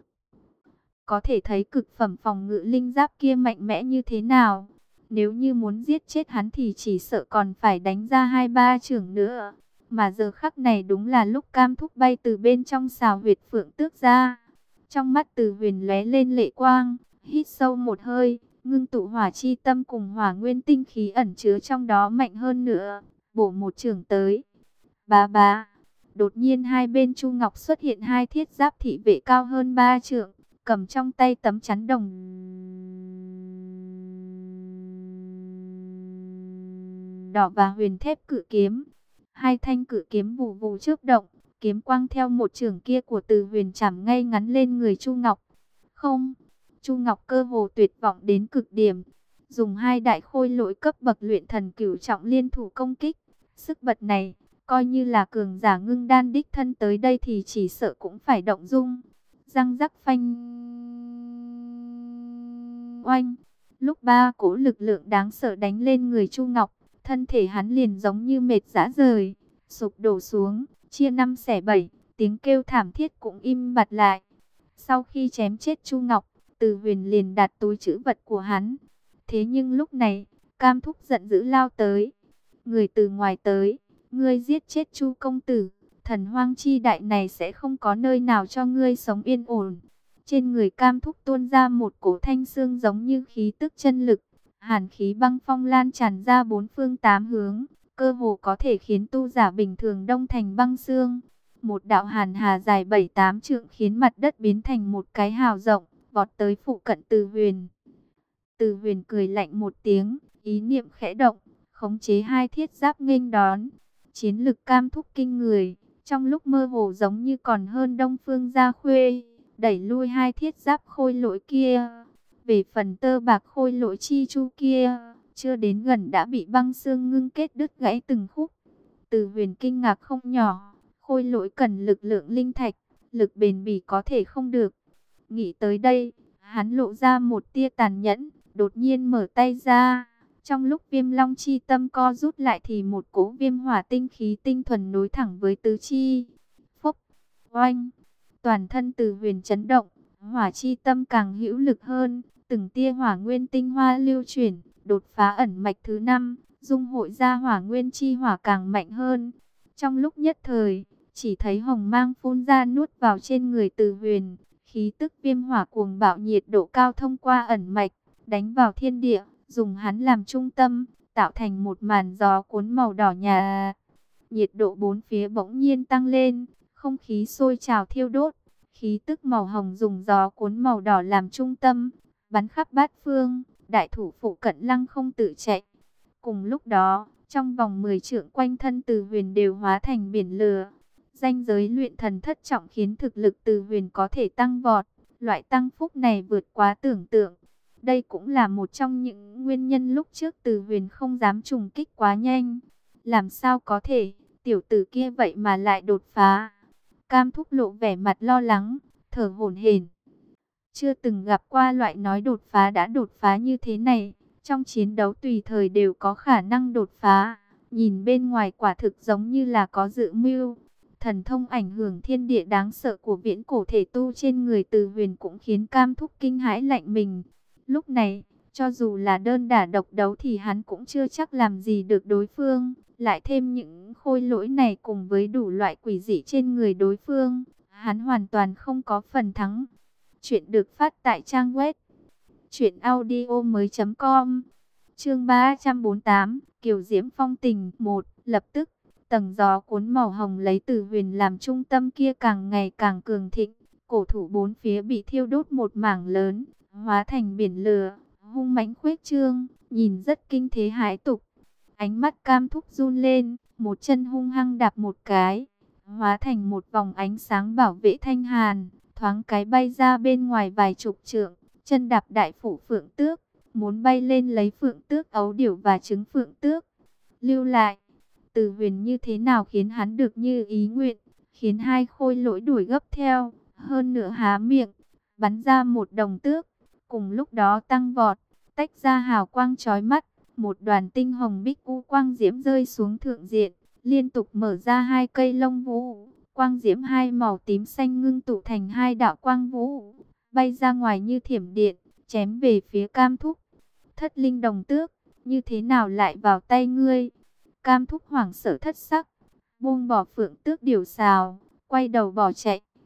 Có thể thấy cực phẩm phòng ngự linh giáp kia mạnh mẽ như thế nào. Nếu như muốn giết chết hắn thì chỉ sợ còn phải đánh ra hai ba chưởng nữa. Mà giờ khắc này đúng là lúc Cam Thúc bay từ bên trong xào huyệt phượng tước ra. Trong mắt Từ Huyền lóe lên lệ quang, hít sâu một hơi, ngưng tụ hỏa chi tâm cùng hỏa nguyên tinh khí ẩn chứa trong đó mạnh hơn nữa, bổ một chưởng tới. Bá bá. Đột nhiên hai bên Chu Ngọc xuất hiện hai thiết giáp thị vệ cao hơn ba trượng, cầm trong tay tấm chắn đồng đỏ và huyền thép cự kiếm. Hai thanh cự kiếm vù vù chớp động, kiếm quang theo một chưởng kia của Từ Huyền chạm ngay ngắn lên người Chu Ngọc. Không, Chu Ngọc cơ hồ tuyệt vọng đến cực điểm, dùng hai đại khôi lỗi cấp bậc luyện thần cửu trọng liên thủ công kích. Sức bật này, coi như là cường giả ngưng đan đích thân tới đây thì chỉ sợ cũng phải động dung. Răng rắc phanh oanh, lúc ba cỗ lực lượng đáng sợ đánh lên người Chu Ngọc, thân thể hắn liền giống như mệt rã rời, sụp đổ xuống, chia năm xẻ bảy, tiếng kêu thảm thiết cũng im bặt lại. Sau khi chém chết Chu Ngọc, Từ Huyền liền đặt túi trữ vật của hắn. Thế nhưng lúc này, Cam Thúc giận dữ lao tới. Người từ ngoài tới, ngươi giết chết Chu công tử, thần hoang chi đại này sẽ không có nơi nào cho ngươi sống yên ổn. Trên người Cam Thúc tuôn ra một cổ thanh xương giống như khí tức chân lực, hàn khí băng phong lan tràn ra bốn phương tám hướng, cơ hồ có thể khiến tu giả bình thường đông thành băng xương. Một đạo hàn hà dài bảy tám trượng khiến mặt đất biến thành một cái hào rộng, vọt tới phụ cận Từ Huyền. Từ Huyền cười lạnh một tiếng, ý niệm khẽ động, khống chế hai thiết giáp nghênh đón. Chiến lực Cam Thúc kinh người, trong lúc mơ hồ giống như còn hơn Đông Phương Gia Khuê, đẩy lui hai thiết giáp khôi lỗi kia. Về phần tơ bạc khôi lỗi chi chu kia, chưa đến gần đã bị băng xương ngưng kết đứt gãy từng khúc. Từ Huyền kinh ngạc không nhỏ, khôi lỗi cần lực lượng linh thạch, lực bền bỉ có thể không được. Nghĩ tới đây, hắn lộ ra một tia tàn nhẫn, đột nhiên mở tay ra. Trong lúc Viêm Long chi tâm co rút lại thì một cỗ viêm hỏa tinh khí tinh thuần nối thẳng với tứ chi. Phốc, oanh, toàn thân Từ Huyền chấn động, hỏa chi tâm càng hữu lực hơn, từng tia hỏa nguyên tinh hoa lưu chuyển, đột phá ẩn mạch thứ năm, dung hội ra hỏa nguyên chi hỏa càng mạnh hơn. Trong lúc nhất thời, chỉ thấy hồng mang phun ra nuốt vào trên người Từ Huyền, khí tức viêm hỏa cuồng bạo nhiệt độ cao thông qua ẩn mạch, đánh vào thiên địa, dùng hắn làm trung tâm, tạo thành một màn gió cuốn màu đỏ nhà. Nhiệt độ bốn phía bỗng nhiên tăng lên, không khí sôi trào thiêu đốt, khí tức màu hồng dùng gió cuốn màu đỏ làm trung tâm, bắn khắp bát phương, đại thủ phụ cận lăng không tự chạy. Cùng lúc đó, trong vòng mười trượng quanh thân Từ Huyền đều hóa thành biển lửa. Danh giới luyện thần thất trọng khiến thực lực Từ Huyền có thể tăng vọt, loại tăng phúc này vượt quá tưởng tượng. Đây cũng là một trong những nguyên nhân lúc trước Từ Huyền không dám trùng kích quá nhanh. Làm sao có thể, tiểu tử kia vậy mà lại đột phá. Cam Thúc lộ vẻ mặt lo lắng, thở hổn hển. Chưa từng gặp qua loại nói đột phá đã đột phá như thế này. Trong chiến đấu tùy thời đều có khả năng đột phá. Nhìn bên ngoài quả thực giống như là có dự mưu. Thần thông ảnh hưởng thiên địa đáng sợ của viễn cổ thể tu trên người Từ Huyền cũng khiến Cam Thúc kinh hãi lạnh mình. Lúc này, cho dù là đơn đả độc đấu thì hắn cũng chưa chắc làm gì được đối phương. Lại thêm những khôi lỗi này cùng với đủ loại quỷ dị trên người đối phương, hắn hoàn toàn không có phần thắng. Chuyện được phát tại trang web truyện audio mới chấm com. Chương ba trăm bốn mươi tám, Kiều Diễm phong tình một. Lập tức, tầng gió cuốn màu hồng lấy Từ Huyền làm trung tâm kia càng ngày càng cường thịnh, cổ thủ bốn phía bị thiêu đốt một mảng lớn, hóa thành biển lửa, hung mãnh khuếch trương, nhìn rất kinh thế hãi tục. Ánh mắt Cam Thúc run lên, một chân hung hăng đạp một cái, hóa thành một vòng ánh sáng bảo vệ thanh hàn, thoáng cái bay ra bên ngoài vài chục trượng, chân đạp đại phủ phượng tước, muốn bay lên lấy phượng tước ấu điểu và trứng phượng tước. Lưu lại, Từ Huyền như thế nào khiến hắn được như ý nguyện, khiến hai khôi lỗi đuổi gấp theo, hơn nữa há miệng, bắn ra một đồng tước, cùng lúc đó tăng vọt, tách ra hào quang chói mắt. Một đoàn tinh hồng bích u quang diễm rơi xuống thượng diện, liên tục mở ra hai cây lông vũ. Quang diễm hai màu tím xanh ngưng tụ thành hai đạo quang vũ, bay ra ngoài như thiểm điện, chém về phía Cam Thúc. Thất linh đồng tước, như thế nào lại vào tay ngươi? Cam Thúc hoảng sợ thất sắc, buông bỏ phượng tước điểu xào, quay đầu bỏ chạy.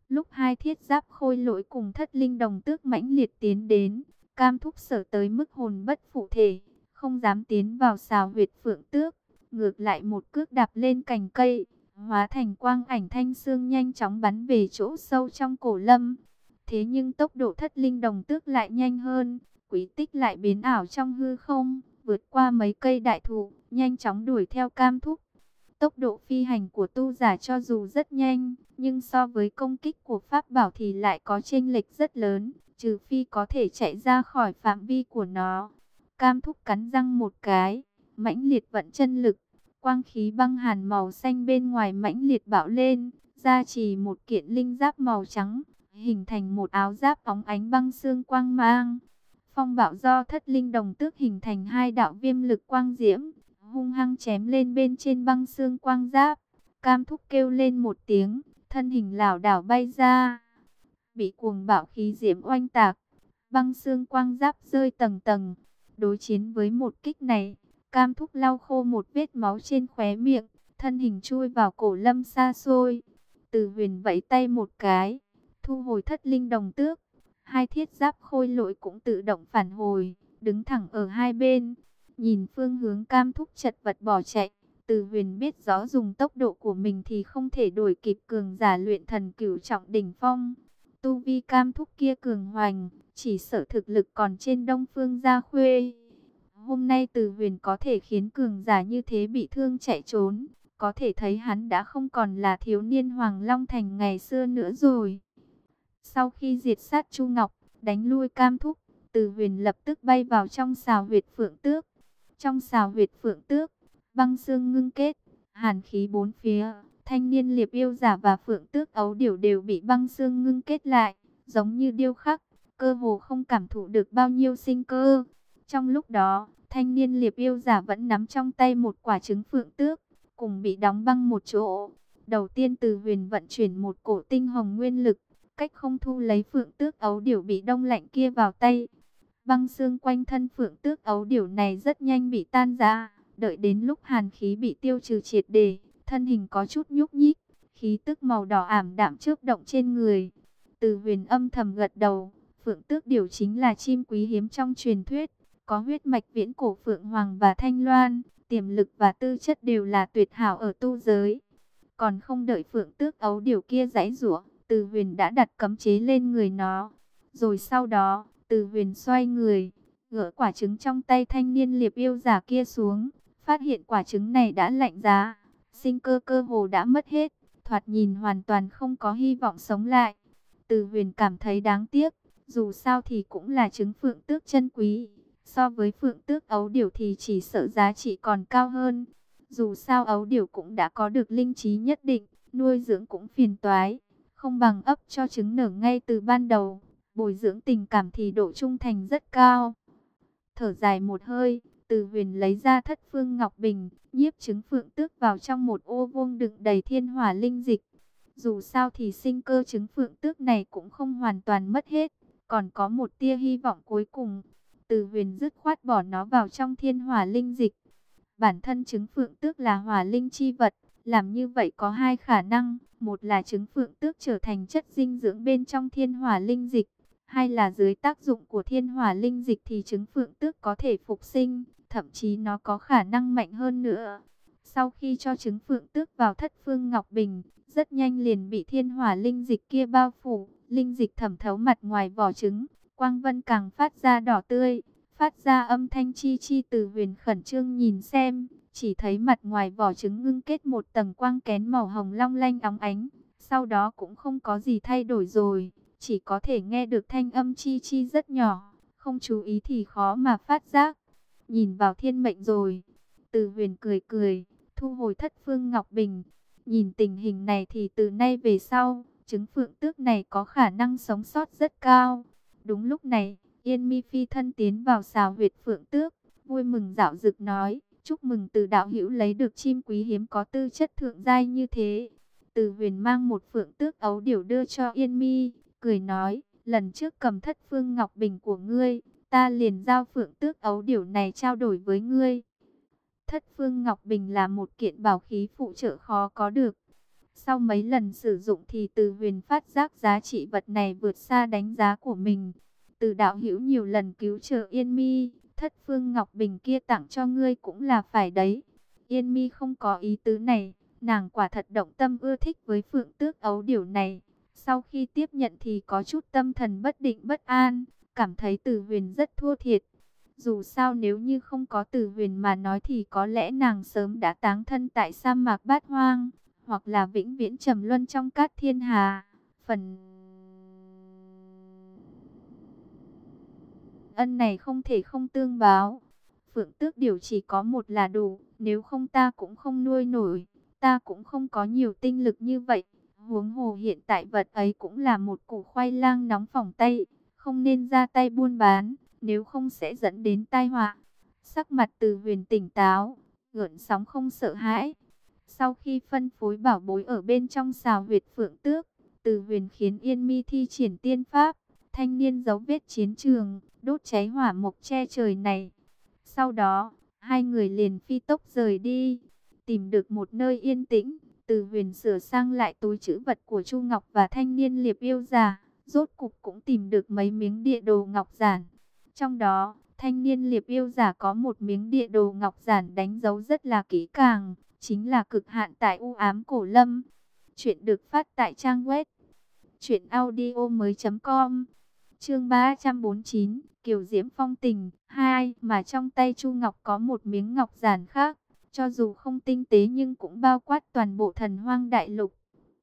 Lúc hai thiết giáp khôi lỗi cùng thất linh đồng tước mãnh liệt tiến đến, Cam Thúc sợ tới mức hồn bất phụ thể, không dám tiến vào xào huyệt phượng tước, ngược lại một cước đạp lên cành cây, hóa thành quang ảnh thanh xương nhanh chóng bắn về chỗ sâu trong cổ lâm. Thế nhưng tốc độ thất linh đồng tước lại nhanh hơn, quý tích lại biến ảo trong hư không, vượt qua mấy cây đại thụ, nhanh chóng đuổi theo Cam Thúc. Tốc độ phi hành của tu giả cho dù rất nhanh, nhưng so với công kích của pháp bảo thì lại có chênh lệch rất lớn, trừ phi có thể chạy ra khỏi phạm vi của nó. Cam Thúc cắn răng một cái, mãnh liệt vận chân lực, quang khí băng hàn màu xanh bên ngoài mãnh liệt bạo lên, gia trì một kiện linh giáp màu trắng, hình thành một áo giáp óng ánh băng xương quang mang. Phong bạo do thất linh đồng tước hình thành hai đạo viêm lực quang diễm, hung hăng chém lên bên trên băng xương quang giáp. Cam Thúc kêu lên một tiếng, thân hình lảo đảo bay ra, bị cuồng bạo khí diễm oanh tạc, băng xương quang giáp rơi tầng tầng. Đối chiến với một kích này, Cam Thúc lau khô một vết máu trên khóe miệng, thân hình chui vào cổ lâm xa xôi. Từ Huyền vẫy tay một cái, thu hồi thất linh đồng tước. Hai thiết giáp khôi lỗi cũng tự động phản hồi, đứng thẳng ở hai bên. Nhìn phương hướng Cam Thúc chật vật bỏ chạy, Từ Huyền biết rõ dùng tốc độ của mình thì không thể đuổi kịp cường giả luyện thần cửu trọng đỉnh phong. Tu vi Cam Thúc kia cường hoành, chỉ sợ thực lực còn trên Đông Phương Gia Khuê. Hôm nay Từ Huyền có thể khiến cường giả như thế bị thương chạy trốn, có thể thấy hắn đã không còn là thiếu niên Hoàng Long Thành ngày xưa nữa rồi. Sau khi diệt sát Chu Ngọc, đánh lui Cam Thúc, Từ Huyền lập tức bay vào trong xào huyệt Phượng Tước. Trong xào huyệt Phượng Tước, băng xương ngưng kết, hàn khí bốn phía, thanh niên liệp yêu giả và Phượng Tước ấu điểu đều bị băng xương ngưng kết lại, giống như điêu khắc, cơ hồ không cảm thụ được bao nhiêu sinh cơ. Trong lúc đó, thanh niên liệp yêu giả vẫn nắm trong tay một quả trứng Phượng Tước, cùng bị đóng băng một chỗ. Đầu tiên Từ Huyền vận chuyển một cổ tinh hồng nguyên lực, cách không thu lấy Phượng Tước ấu điểu bị đông lạnh kia vào tay. Băng xương quanh thân Phượng Tước ấu điểu này rất nhanh bị tan ra, đợi đến lúc hàn khí bị tiêu trừ triệt để, thân hình có chút nhúc nhích, khí tức màu đỏ ảm đạm chớp động trên người. Từ Huyền âm thầm gật đầu, Phượng Tước điểu chính là chim quý hiếm trong truyền thuyết, có huyết mạch viễn cổ Phượng Hoàng và Thanh Loan, tiềm lực và tư chất đều là tuyệt hảo ở tu giới. Còn không đợi Phượng Tước ấu điểu kia giãy giụa, Từ Huyền đã đặt cấm chế lên người nó. Rồi sau đó, Từ Huyền xoay người, gỡ quả trứng trong tay thanh niên liệp yêu giả kia xuống, phát hiện quả trứng này đã lạnh giá, sinh cơ cơ hồ đã mất hết, thoạt nhìn hoàn toàn không có hy vọng sống lại. Từ Huyền cảm thấy đáng tiếc, dù sao thì cũng là trứng Phượng Tước chân quý, so với Phượng Tước ấu điểu thì chỉ sợ giá trị còn cao hơn. Dù sao ấu điểu cũng đã có được linh trí nhất định, nuôi dưỡng cũng phiền toái, không bằng ấp cho trứng nở ngay từ ban đầu, bồi dưỡng tình cảm thì độ trung thành rất cao. Thở dài một hơi, Từ Huyền lấy ra thất phương ngọc bình, nhiếp trứng Phượng Tước vào trong một ô vuông đựng đầy thiên hỏa linh dịch. Dù sao thì sinh cơ trứng Phượng Tước này cũng không hoàn toàn mất hết, còn có một tia hy vọng cuối cùng. Từ Huyền dứt khoát bỏ nó vào trong thiên hỏa linh dịch. Bản thân trứng Phượng Tước là hỏa linh chi vật, làm như vậy có hai khả năng, một là trứng Phượng Tước trở thành chất dinh dưỡng bên trong thiên hỏa linh dịch, hai là dưới tác dụng của thiên hỏa linh dịch thì trứng Phượng Tước có thể phục sinh, thậm chí nó có khả năng mạnh hơn nữa. Sau khi cho trứng Phượng Tước vào thất phương ngọc bình, rất nhanh liền bị thiên hỏa linh dịch kia bao phủ, linh dịch thẩm thấu mặt ngoài vỏ trứng, quang vân càng phát ra đỏ tươi, phát ra âm thanh chi chi. Từ Huyền khẩn trương nhìn xem, chỉ thấy mặt ngoài vỏ trứng ngưng kết một tầng quang kén màu hồng long lanh óng ánh, sau đó cũng không có gì thay đổi rồi, chỉ có thể nghe được thanh âm chi chi rất nhỏ, không chú ý thì khó mà phát giác. Nhìn vào thiên mệnh rồi. Từ Huyền cười cười, thu hồi thất phương ngọc bình. Nhìn tình hình này thì từ nay về sau, trứng Phượng Tước này có khả năng sống sót rất cao. Đúng lúc này, Yên Mi phi thân tiến vào xào huyệt Phượng Tước, vui mừng dạo dực nói: chúc mừng Từ đạo hữu lấy được chim quý hiếm có tư chất thượng giai như thế. Từ Huyền mang một Phượng Tước ấu điểu đưa cho Yên Mi, cười nói: lần trước cầm thất phương ngọc bình của ngươi, ta liền giao Phượng Tước ấu điểu này trao đổi với ngươi. Thất phương ngọc bình là một kiện bảo khí phụ trợ khó có được. Sau mấy lần sử dụng thì Từ Huyền phát giác giá trị vật này vượt xa đánh giá của mình. Từ đạo hữu nhiều lần cứu trợ Yên Mi, thất phương ngọc bình kia tặng cho ngươi cũng là phải đấy. Yên Mi không có ý tứ này, nàng quả thật động tâm ưa thích với phượng tước ấu điểu này. Sau khi tiếp nhận thì có chút tâm thần bất định bất an, cảm thấy Từ Huyền rất thua thiệt. Dù sao nếu như không có Từ Huyền mà nói thì có lẽ nàng sớm đã táng thân tại sa mạc Bát Hoang, hoặc là vĩnh viễn trầm luân trong cát thiên hà. Phần ân này không thể không tương báo. Phượng tước điểu chỉ có một là đủ, nếu không ta cũng không nuôi nổi, ta cũng không có nhiều tinh lực như vậy. Huống hồ hiện tại vật ấy cũng là một củ khoai lang nóng phỏng tay, không nên ra tay buôn bán, nếu không sẽ dẫn đến tai họa. Sắc mặt Từ Huyền tỉnh táo, gợn sóng không sợ hãi. Sau khi phân phối bảo bối ở bên trong xào huyệt Phượng Tước, Từ Huyền khiến Yên Mi thi triển tiên pháp, thanh niên dấu vết chiến trường, đốt cháy hỏa mộc che trời này. Sau đó, hai người liền phi tốc rời đi, tìm được một nơi yên tĩnh. Từ Huyền sửa sang lại túi trữ vật của Chu Ngọc và thanh niên liệp yêu già, rốt cục cũng tìm được mấy miếng địa đồ ngọc giản. Trong đó, thanh niên liệp yêu giả có một miếng địa đồ ngọc giản đánh dấu rất là kỹ càng, chính là cực hạn tại u ám cổ lâm. Chuyện được phát tại trang web truyện audio mới chấm com. Chương ba trăm bốn mươi chín, Kiều Diễm phong tình hai, mà trong tay Chu Ngọc có một miếng ngọc giản khác, cho dù không tinh tế nhưng cũng bao quát toàn bộ Thần Hoang đại lục.